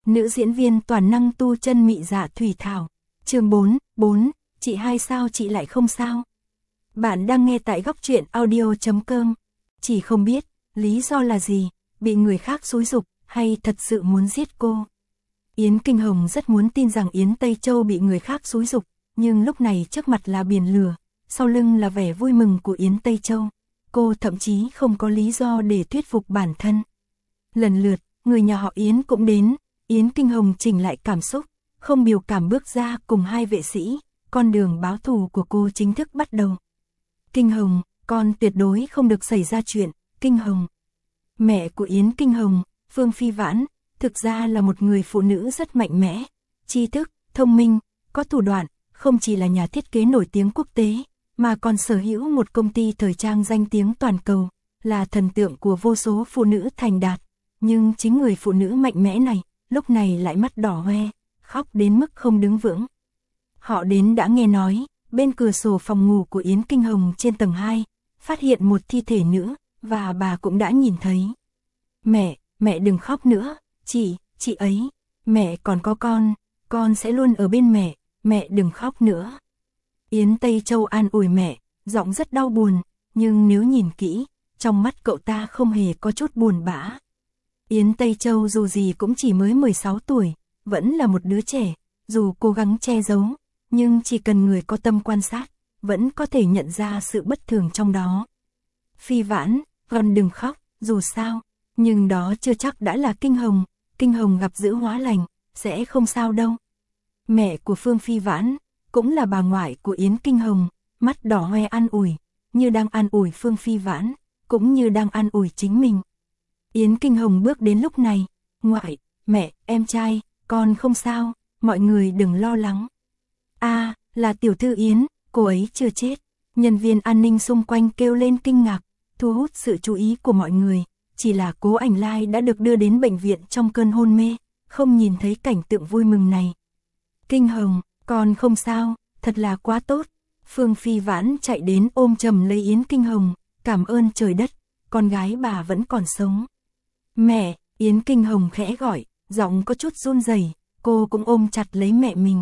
Nữ diễn viên toàn năng tu chân mị dạ Thủy Thảo. Chương 4, chị hai sao chị lại không sao? Bạn đang nghe tại góc truyện audio.com. Chỉ không biết, lý do là gì, bị người khác xúi giục, hay thật sự muốn giết cô? Yến Kinh Hồng rất muốn tin rằng Yến Tây Châu bị người khác xúi giục, nhưng lúc này trước mặt là biển lửa, sau lưng là vẻ vui mừng của Yến Tây Châu. Cô thậm chí không có lý do để thuyết phục bản thân. Lần lượt, người nhà họ Yến cũng đến, Yến Kinh Hồng chỉnh lại cảm xúc, không biểu cảm bước ra cùng hai vệ sĩ, con đường báo thù của cô chính thức bắt đầu. Kinh Hồng, con tuyệt đối không được xảy ra chuyện, Kinh Hồng. Mẹ của Yến Kinh Hồng, Phương Phi Vãn, thực ra là một người phụ nữ rất mạnh mẽ, tri thức, thông minh, có thủ đoạn, không chỉ là nhà thiết kế nổi tiếng quốc tế, mà còn sở hữu một công ty thời trang danh tiếng toàn cầu, là thần tượng của vô số phụ nữ thành đạt. Nhưng chính người phụ nữ mạnh mẽ này, lúc này lại mắt đỏ hoe, khóc đến mức không đứng vững. Họ đến đã nghe nói, bên cửa sổ phòng ngủ của Yến Kinh Hồng trên tầng 2, phát hiện một thi thể nữ, và bà cũng đã nhìn thấy. Mẹ đừng khóc nữa, chị ấy, mẹ còn có con sẽ luôn ở bên mẹ đừng khóc nữa. Yến Tây Châu an ủi mẹ, giọng rất đau buồn, nhưng nếu nhìn kỹ, trong mắt cậu ta không hề có chút buồn bã. Yến Tây Châu dù gì cũng chỉ mới 16 tuổi, vẫn là một đứa trẻ, dù cố gắng che giấu, nhưng chỉ cần người có tâm quan sát, vẫn có thể nhận ra sự bất thường trong đó. Phi Vãn, con đừng khóc, dù sao, nhưng đó chưa chắc đã là Kinh Hồng gặp dữ hóa lành, sẽ không sao đâu. Mẹ của Phương Phi Vãn, cũng là bà ngoại của Yến Kinh Hồng, mắt đỏ hoe an ủi, như đang an ủi Phương Phi Vãn, cũng như đang an ủi chính mình. Yến Kinh Hồng bước đến lúc này, ngoại, mẹ, em trai, con không sao, mọi người đừng lo lắng. Là tiểu thư Yến, cô ấy chưa chết. Nhân viên an ninh xung quanh kêu lên kinh ngạc, thu hút sự chú ý của mọi người, chỉ là Cố Ảnh Lai đã được đưa đến bệnh viện trong cơn hôn mê, không nhìn thấy cảnh tượng vui mừng này. Kinh Hồng, con không sao, thật là quá tốt. Phương Phi Vãn chạy đến ôm chầm lấy Yến Kinh Hồng, cảm ơn trời đất, con gái bà vẫn còn sống. Mẹ, Yến Kinh Hồng khẽ gọi, giọng có chút run rẩy, cô cũng ôm chặt lấy mẹ mình.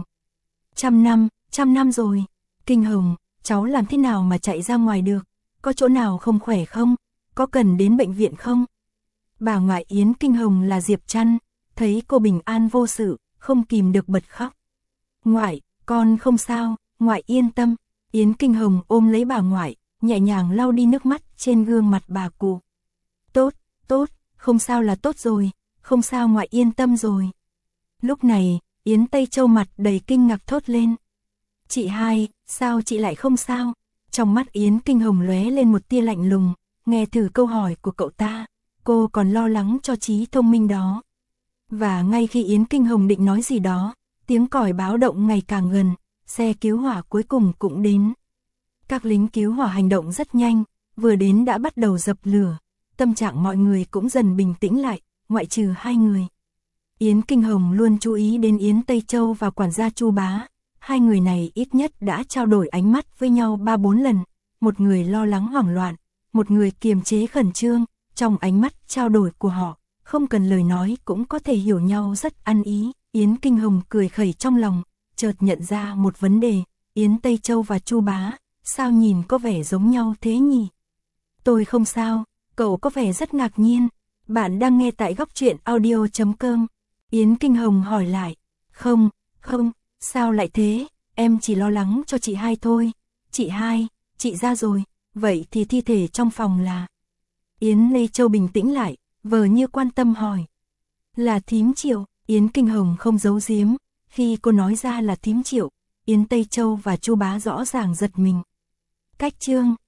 Trăm năm rồi. Kinh Hồng, cháu làm thế nào mà chạy ra ngoài được? Có chỗ nào không khỏe không? Có cần đến bệnh viện không? Bà ngoại Yến Kinh Hồng là Diệp Trăn, thấy cô bình an vô sự, không kìm được bật khóc. Ngoại, con không sao, ngoại yên tâm. Yến Kinh Hồng ôm lấy bà ngoại, nhẹ nhàng lau đi nước mắt trên gương mặt bà cụ. Tốt, không sao là tốt rồi, không sao ngoại yên tâm rồi. Lúc này, Yến Tây Châu mặt đầy kinh ngạc thốt lên. Chị hai, sao chị lại không sao? Trong mắt Yến Kinh Hồng lóe lên một tia lạnh lùng, nghe thử câu hỏi của cậu ta, cô còn lo lắng cho trí thông minh đó. Và ngay khi Yến Kinh Hồng định nói gì đó, tiếng còi báo động ngày càng gần, xe cứu hỏa cuối cùng cũng đến. Các lính cứu hỏa hành động rất nhanh, vừa đến đã bắt đầu dập lửa, tâm trạng mọi người cũng dần bình tĩnh lại, ngoại trừ hai người. Yến Kinh Hồng luôn chú ý đến Yến Tây Châu và quản gia Chu Bá, hai người này ít nhất đã trao đổi ánh mắt với nhau 3-4 lần, một người lo lắng hoảng loạn, một người kiềm chế khẩn trương, trong ánh mắt trao đổi của họ, không cần lời nói cũng có thể hiểu nhau rất ăn ý. Yến Kinh Hồng cười khẩy trong lòng, chợt nhận ra một vấn đề, Yến Tây Châu và Chu Bá, sao nhìn có vẻ giống nhau thế nhỉ? Tôi không sao, cậu có vẻ rất ngạc nhiên. Bạn đang nghe tại góc truyện audio.com. Yến Kinh Hồng hỏi lại. Không, sao lại thế? Em chỉ lo lắng cho chị hai thôi. Chị hai, chị ra rồi, vậy thì thi thể trong phòng là... Yến Lê Châu bình tĩnh lại, vờ như quan tâm hỏi. Là thím Triệu. Yến Kinh Hồng không giấu giếm, khi cô nói ra là thím Triệu, Yến Tây Châu và Chu Bá rõ ràng giật mình. Cách chương